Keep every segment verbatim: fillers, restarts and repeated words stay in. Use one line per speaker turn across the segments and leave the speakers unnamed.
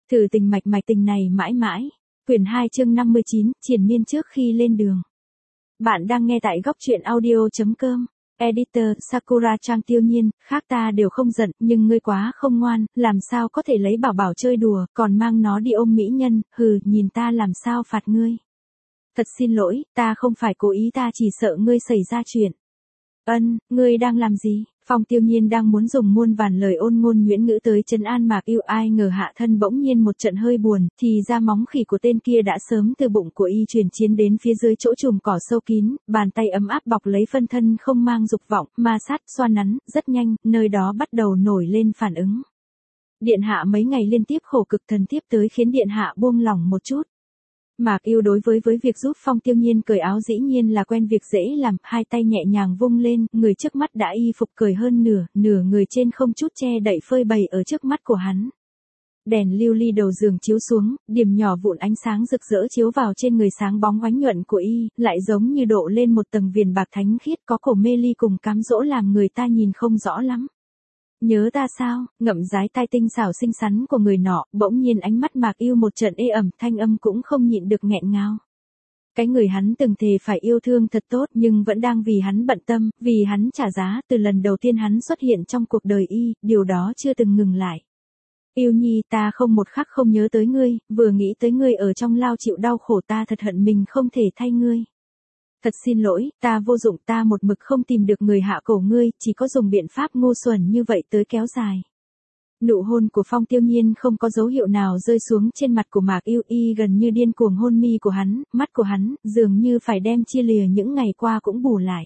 Thử tình mạch mạch tình này mãi mãi. Quyển hai chương năm mươi chín, triền miên trước khi lên đường. Bạn đang nghe tại góc truyện audio chấm com. Editor, Sakura-chan Tiêu Nhiên, khác ta đều không giận, nhưng ngươi quá không ngoan, làm sao có thể lấy bảo bảo chơi đùa, còn mang nó đi ôm mỹ nhân, hừ, nhìn ta làm sao phạt ngươi. Thật xin lỗi, ta không phải cố ý, ta chỉ sợ ngươi xảy ra chuyện. Ân, ngươi đang làm gì? Phong Tiêu Nhiên đang muốn dùng muôn vàn lời ôn ngôn nhuyễn ngữ tới trấn an Mạc Yêu, ai ngờ hạ thân bỗng nhiên một trận hơi buồn, thì ra móng khỉ của tên kia đã sớm từ bụng của y truyền chiến đến phía dưới chỗ chùm cỏ sâu kín, bàn tay ấm áp bọc lấy phân thân không mang dục vọng, ma sát, xoa nắn, rất nhanh, nơi đó bắt đầu nổi lên phản ứng. Điện hạ mấy ngày liên tiếp khổ cực thần tiếp tới khiến điện hạ buông lỏng một chút. Mạc Yêu đối với với việc giúp Phong Tiêu Nhiên cởi áo dĩ nhiên là quen việc dễ làm, hai tay nhẹ nhàng vung lên, người trước mắt đã y phục cởi hơn nửa, nửa người trên không chút che đậy phơi bày ở trước mắt của hắn. Đèn lưu ly đầu giường chiếu xuống, điểm nhỏ vụn ánh sáng rực rỡ chiếu vào trên người sáng bóng oánh nhuận của y, lại giống như độ lên một tầng viền bạc thánh khiết, có cổ mê ly cùng cám dỗ làm người ta nhìn không rõ lắm. Nhớ ta sao? Ngậm dái tai tinh xảo xinh xắn của người nọ, bỗng nhiên ánh mắt Mạc Yêu một trận ê ẩm, thanh âm cũng không nhịn được nghẹn ngào. Cái người hắn từng thề phải yêu thương thật tốt nhưng vẫn đang vì hắn bận tâm, vì hắn trả giá, từ lần đầu tiên hắn xuất hiện trong cuộc đời y, điều đó chưa từng ngừng lại. Yêu nhi, ta không một khắc không nhớ tới ngươi, vừa nghĩ tới ngươi ở trong lao chịu đau khổ ta thật hận mình không thể thay ngươi. Thật xin lỗi, ta vô dụng, ta một mực không tìm được người hạ cổ ngươi, chỉ có dùng biện pháp ngu xuẩn như vậy tới kéo dài. Nụ hôn của Phong Tiêu Nhiên không có dấu hiệu nào rơi xuống trên mặt của Mạc Yêu, y gần như điên cuồng hôn mi của hắn, mắt của hắn, dường như phải đem chia lìa những ngày qua cũng bù lại.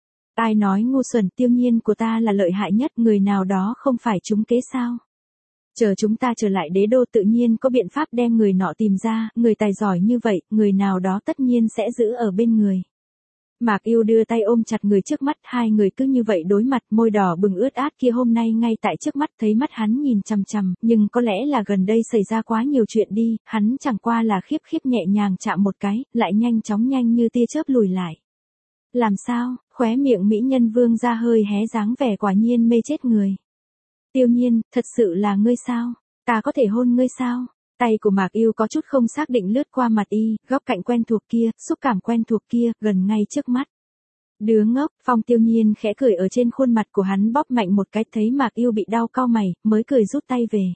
Ai nói ngu xuẩn, Tiêu Nhiên của ta là lợi hại nhất, người nào đó không phải trúng kế sao? Chờ chúng ta trở lại đế đô tự nhiên có biện pháp đem người nọ tìm ra, người tài giỏi như vậy, người nào đó tất nhiên sẽ giữ ở bên người. Mạc Yêu đưa tay ôm chặt người trước mắt, hai người cứ như vậy đối mặt, môi đỏ bừng ướt át kia hôm nay ngay tại trước mắt, thấy mắt hắn nhìn chằm chằm, nhưng có lẽ là gần đây xảy ra quá nhiều chuyện đi, hắn chẳng qua là khiếp khiếp nhẹ nhàng chạm một cái, lại nhanh chóng nhanh như tia chớp lùi lại. Làm sao? Khóe miệng mỹ nhân vương ra hơi hé dáng vẻ quả nhiên mê chết người. Tiêu Nhiên, thật sự là ngươi sao? Ta có thể hôn ngươi sao? Tay của Mạc Yêu có chút không xác định lướt qua mặt y, góc cạnh quen thuộc kia, xúc cảm quen thuộc kia, gần ngay trước mắt. Đứa ngốc, Phong Tiêu Nhiên khẽ cười ở trên khuôn mặt của hắn, bóp mạnh một cái, thấy Mạc Yêu bị đau cau mày, mới cười rút tay về.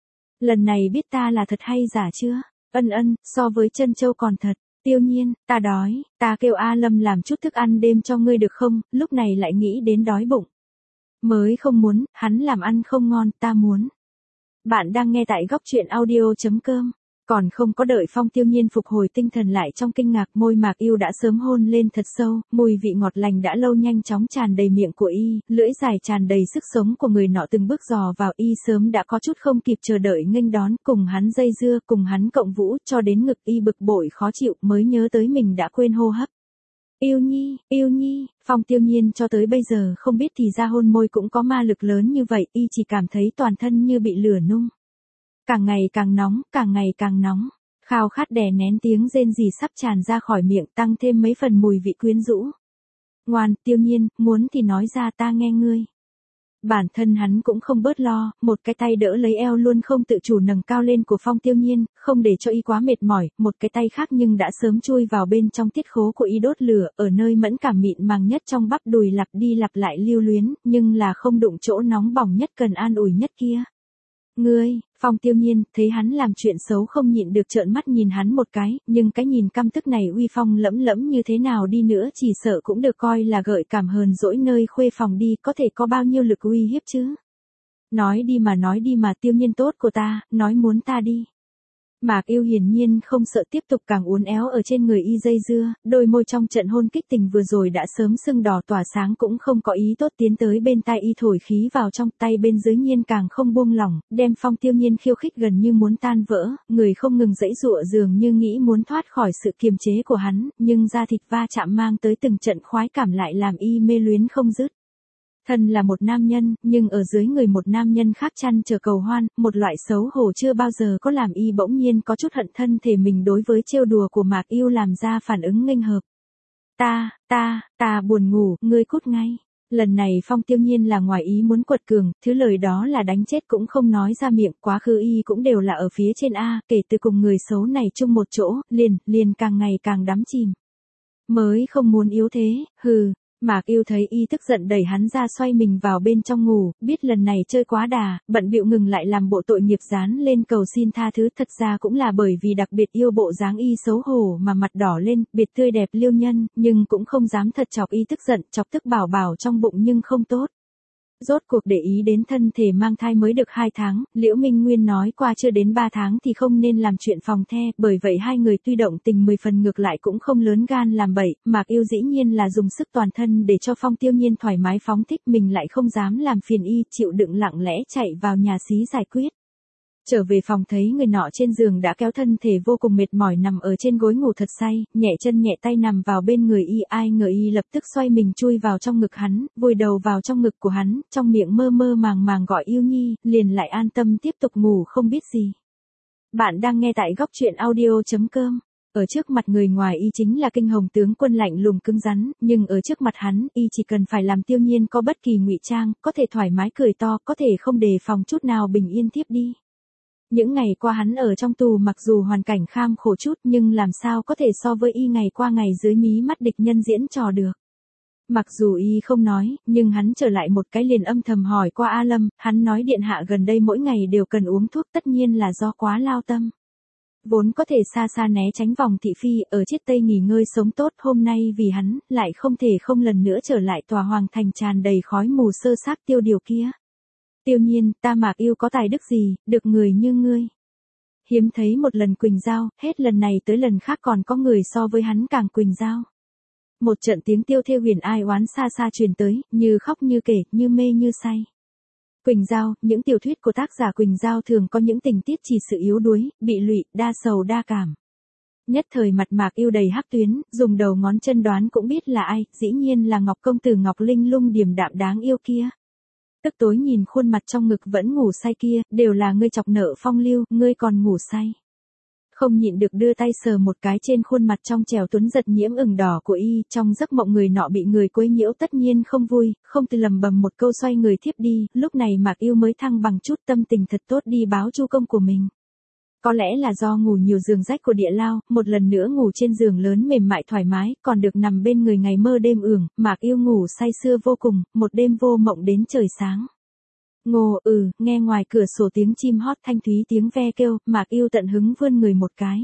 Lần này biết ta là thật hay giả chưa? Ân ân, so với chân châu còn thật. Tiêu Nhiên, ta đói, ta kêu A Lâm làm chút thức ăn đêm cho ngươi được không, lúc này lại nghĩ đến đói bụng. Mới không muốn, hắn làm ăn không ngon, ta muốn. Bạn đang nghe tại góc truyện audio chấm com. Còn không có đợi Phong Tiêu Nhiên phục hồi tinh thần lại trong kinh ngạc, môi Mạc Yêu đã sớm hôn lên thật sâu, mùi vị ngọt lành đã lâu nhanh chóng tràn đầy miệng của y, lưỡi dài tràn đầy sức sống của người nọ từng bước dò vào y, sớm đã có chút không kịp chờ đợi nghênh đón, cùng hắn dây dưa, cùng hắn cộng vũ, cho đến ngực y bực bội khó chịu, mới nhớ tới mình đã quên hô hấp. Yêu nhi, yêu nhi, Phong Tiêu Nhiên cho tới bây giờ không biết thì ra hôn môi cũng có ma lực lớn như vậy, y chỉ cảm thấy toàn thân như bị lửa nung. Càng ngày càng nóng, càng ngày càng nóng, khao khát đè nén tiếng rên rỉ sắp tràn ra khỏi miệng, tăng thêm mấy phần mùi vị quyến rũ. Ngoan, Tiêu Nhiên, muốn thì nói ra ta nghe ngươi. Bản thân hắn cũng không bớt lo, một cái tay đỡ lấy eo luôn không tự chủ nâng cao lên của Phong Tiêu Nhiên, không để cho y quá mệt mỏi, một cái tay khác nhưng đã sớm chui vào bên trong tiết khố của y đốt lửa, ở nơi mẫn cảm mịn màng nhất trong bắp đùi lặp đi lặp lại lưu luyến, nhưng là không đụng chỗ nóng bỏng nhất cần an ủi nhất kia. Ngươi, Phong Tiêu Nhiên, thấy hắn làm chuyện xấu không nhịn được trợn mắt nhìn hắn một cái, nhưng cái nhìn căm tức này uy phong lẫm lẫm như thế nào đi nữa chỉ sợ cũng được coi là gợi cảm hờn dỗi nơi khuê phòng đi, có thể có bao nhiêu lực uy hiếp chứ. Nói đi mà nói đi mà, Tiêu Nhiên tốt của ta, nói muốn ta đi. Mạc Yêu hiển nhiên không sợ tiếp tục càng uốn éo ở trên người y dây dưa, đôi môi trong trận hôn kích tình vừa rồi đã sớm sưng đỏ tỏa sáng cũng không có ý tốt tiến tới bên tai y thổi khí vào trong, tay bên dưới nhiên càng không buông lỏng, đem Phong Tiêu Nhiên khiêu khích gần như muốn tan vỡ, người không ngừng giãy giụa dường như nghĩ muốn thoát khỏi sự kiềm chế của hắn, nhưng da thịt va chạm mang tới từng trận khoái cảm lại làm y mê luyến không dứt. Thân là một nam nhân, nhưng ở dưới người một nam nhân khác chăn trở cầu hoan, một loại xấu hổ chưa bao giờ có làm y bỗng nhiên có chút hận thân thể mình đối với trêu đùa của Mạc Yêu làm ra phản ứng nghênh hợp. Ta, ta, ta buồn ngủ, ngươi cút ngay. Lần này Phong Tiêu Nhiên là ngoài ý muốn quật cường, thứ lời đó là đánh chết cũng không nói ra miệng, quá khứ y cũng đều là ở phía trên A, kể từ cùng người xấu này chung một chỗ, liền, liền càng ngày càng đắm chìm. Mới không muốn yếu thế, hừ. Mạc Yêu thấy y tức giận đẩy hắn ra xoay mình vào bên trong ngủ, biết lần này chơi quá đà, bận bịu ngừng lại làm bộ tội nghiệp dán lên cầu xin tha thứ, thật ra cũng là bởi vì đặc biệt yêu bộ dáng y xấu hổ mà mặt đỏ lên, biệt tươi đẹp liêu nhân, nhưng cũng không dám thật chọc y tức giận, chọc tức bảo bảo trong bụng nhưng không tốt. Rốt cuộc để ý đến thân thể mang thai mới được hai tháng, Liễu Minh Nguyên nói qua chưa đến ba tháng thì không nên làm chuyện phòng the, bởi vậy hai người tuy động tình mười phần ngược lại cũng không lớn gan làm bậy, Mạc Yêu dĩ nhiên là dùng sức toàn thân để cho Phong Tiêu Nhiên thoải mái phóng thích, mình lại không dám làm phiền y, chịu đựng lặng lẽ chạy vào nhà xí giải quyết. Trở về phòng thấy người nọ trên giường đã kéo thân thể vô cùng mệt mỏi nằm ở trên gối ngủ thật say, nhẹ chân nhẹ tay nằm vào bên người y, ai ngờ y lập tức xoay mình chui vào trong ngực hắn, vùi đầu vào trong ngực của hắn, trong miệng mơ mơ màng màng gọi yêu nhi, liền lại an tâm tiếp tục ngủ không biết gì. Bạn đang nghe tại góc truyện audio chấm com. Ở trước mặt người ngoài y chính là kinh hồng tướng quân lạnh lùng cứng rắn, nhưng ở trước mặt hắn, y chỉ cần phải làm Tiêu Nhiên có bất kỳ ngụy trang, có thể thoải mái cười to, có thể không đề phòng chút nào bình yên tiếp đi. Những ngày qua hắn ở trong tù mặc dù hoàn cảnh kham khổ chút nhưng làm sao có thể so với y ngày qua ngày dưới mí mắt địch nhân diễn trò được. Mặc dù y không nói, nhưng hắn trở lại một cái liền âm thầm hỏi qua A Lâm, hắn nói điện hạ gần đây mỗi ngày đều cần uống thuốc, tất nhiên là do quá lao tâm. Vốn có thể xa xa né tránh vòng thị phi, ở chiết tây nghỉ ngơi sống tốt, hôm nay vì hắn, lại không thể không lần nữa trở lại tòa hoàng thành tràn đầy khói mù sơ xác tiêu điều kia. Tiêu Nhiên, ta Mạc Yêu có tài đức gì, được người như ngươi. Hiếm thấy một lần Quỳnh Giao, hết lần này tới lần khác còn có người so với hắn càng Quỳnh Giao. Một trận tiếng tiêu thê huyền ai oán xa xa truyền tới, như khóc như kể, như mê như say. Quỳnh Giao, những tiểu thuyết của tác giả Quỳnh Giao thường có những tình tiết chỉ sự yếu đuối, bị lụy, đa sầu đa cảm. Nhất thời mặt Mạc Yêu đầy hắc tuyến, dùng đầu ngón chân đoán cũng biết là ai, dĩ nhiên là Ngọc công tử Ngọc Linh Lung điềm đạm đáng yêu kia. Tức tối nhìn khuôn mặt trong ngực vẫn ngủ say kia, đều là ngươi chọc nợ phong lưu, ngươi còn ngủ say. Không nhịn được đưa tay sờ một cái trên khuôn mặt trong trẻo tuấn giật nhiễm ửng đỏ của y, trong giấc mộng người nọ bị người quấy nhiễu tất nhiên không vui, không từ lầm bầm một câu xoay người thiếp đi, lúc này Mạc Yêu mới thăng bằng chút tâm tình thật tốt đi báo chu công của mình. Có lẽ là do ngủ nhiều giường rách của địa lao, một lần nữa ngủ trên giường lớn mềm mại thoải mái, còn được nằm bên người ngày mơ đêm ưởng, Mạc Yêu ngủ say sưa vô cùng, một đêm vô mộng đến trời sáng. Ngô, ừ, nghe ngoài cửa sổ tiếng chim hót thanh thúy tiếng ve kêu, Mạc Yêu tận hứng vươn người một cái.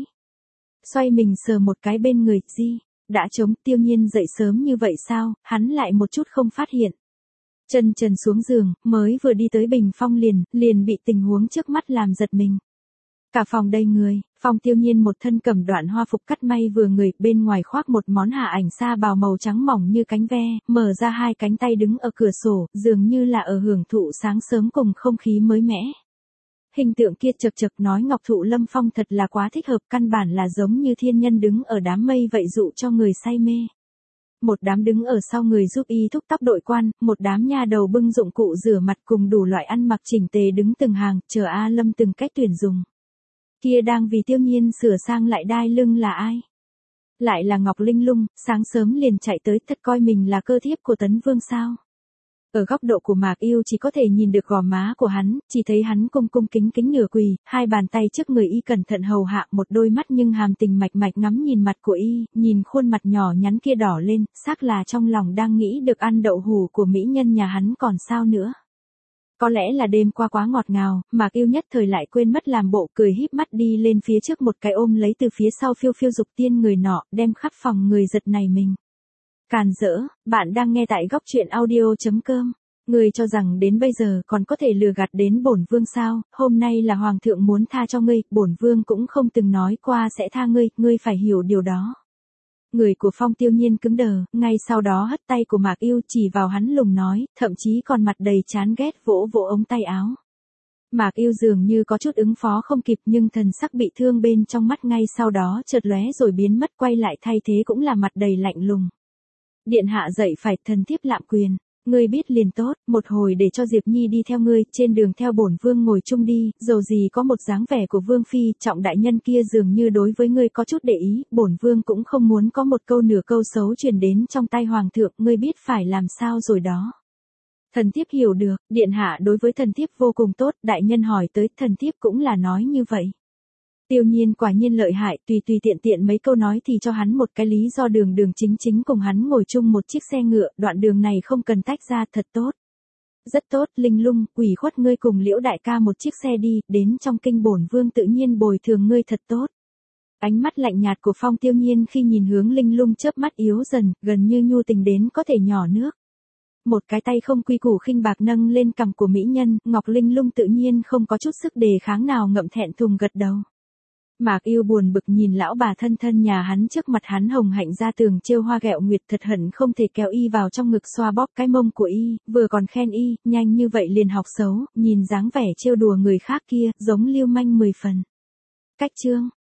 Xoay mình sờ một cái bên người, di, đã trống. Tiêu Nhiên dậy sớm như vậy sao, hắn lại một chút không phát hiện. Chân trần xuống giường, mới vừa đi tới bình phong liền, liền bị tình huống trước mắt làm giật mình. Cả phòng đầy người, Phong Tiêu Nhiên một thân cẩm đoạn hoa phục cắt may vừa người, bên ngoài khoác một món hạ ảnh sa bào màu trắng mỏng như cánh ve, mở ra hai cánh tay đứng ở cửa sổ, dường như là ở hưởng thụ sáng sớm cùng không khí mới mẻ. Hình tượng kia chật chật nói Ngọc Thụ Lâm Phong thật là quá thích hợp, căn bản là giống như thiên nhân đứng ở đám mây vậy dụ cho người say mê. Một đám đứng ở sau người giúp y thúc tóc đội quan, một đám nha đầu bưng dụng cụ rửa mặt cùng đủ loại ăn mặc chỉnh tề đứng từng hàng, chờ A Lâm từng cách tuyển dùng. Kia đang vì Tiêu Nhiên sửa sang lại đai lưng là ai? Lại là Ngọc Linh Lung, sáng sớm liền chạy tới, thật coi mình là cơ thiếp của Tấn Vương sao? Ở góc độ của Mạc Yêu chỉ có thể nhìn được gò má của hắn, chỉ thấy hắn cung cung kính kính nửa quỳ, hai bàn tay trước người y cẩn thận hầu hạ, một đôi mắt nhưng hàm tình mạch mạch ngắm nhìn mặt của y, nhìn khuôn mặt nhỏ nhắn kia đỏ lên, xác là trong lòng đang nghĩ được ăn đậu hủ của mỹ nhân nhà hắn còn sao nữa. Có lẽ là đêm qua quá ngọt ngào, Mạc Yêu nhất thời lại quên mất làm bộ, cười híp mắt đi lên phía trước một cái ôm lấy từ phía sau phiêu phiêu dục tiên người nọ, đem khắp phòng người giật này mình. Càn dỡ, bạn đang nghe tại góc truyện audio chấm com. Ngươi cho rằng đến bây giờ còn có thể lừa gạt đến bổn vương sao, hôm nay là hoàng thượng muốn tha cho ngươi, bổn vương cũng không từng nói qua sẽ tha ngươi, ngươi phải hiểu điều đó. Người của Phong Tiêu Nhiên cứng đờ, ngay sau đó hất tay của Mạc Yêu chỉ vào hắn lùng nói, thậm chí còn mặt đầy chán ghét vỗ vỗ ống tay áo. Mạc Yêu dường như có chút ứng phó không kịp nhưng thần sắc bị thương bên trong mắt ngay sau đó chợt lóe rồi biến mất, quay lại thay thế cũng là mặt đầy lạnh lùng. Điện hạ dậy phải, thần thiếp lạm quyền. Ngươi biết liền tốt, một hồi để cho Diệp Nhi đi theo ngươi, trên đường theo bổn vương ngồi chung đi, dầu gì có một dáng vẻ của vương phi, trọng đại nhân kia dường như đối với ngươi có chút để ý, bổn vương cũng không muốn có một câu nửa câu xấu truyền đến trong tay hoàng thượng, ngươi biết phải làm sao rồi đó. Thần thiếp hiểu được, điện hạ đối với thần thiếp vô cùng tốt, đại nhân hỏi tới, thần thiếp cũng là nói như vậy. Tiêu Nhiên quả nhiên lợi hại, tùy tùy tiện tiện mấy câu nói thì cho hắn một cái lý do đường đường chính chính cùng hắn ngồi chung một chiếc xe ngựa, đoạn đường này không cần tách ra, thật tốt. Rất tốt, Linh Lung, ủy khuất ngươi cùng Liễu đại ca một chiếc xe đi, đến trong kinh bổn vương tự nhiên bồi thường ngươi thật tốt. Ánh mắt lạnh nhạt của Phong Tiêu Nhiên khi nhìn hướng Linh Lung chớp mắt yếu dần, gần như nhu tình đến có thể nhỏ nước. Một cái tay không quy củ khinh bạc nâng lên cằm của mỹ nhân, Ngọc Linh Lung tự nhiên không có chút sức đề kháng nào, ngậm thẹn thùng gật đầu. Mạc Yêu buồn bực nhìn lão bà thân thân nhà hắn, trước mặt hắn hồng hạnh ra tường trêu hoa ghẹo nguyệt, thật hận không thể kéo y vào trong ngực xoa bóp cái mông của y, vừa còn khen y, nhanh như vậy liền học xấu, nhìn dáng vẻ trêu đùa người khác kia, giống lưu manh mười phần. Cách chương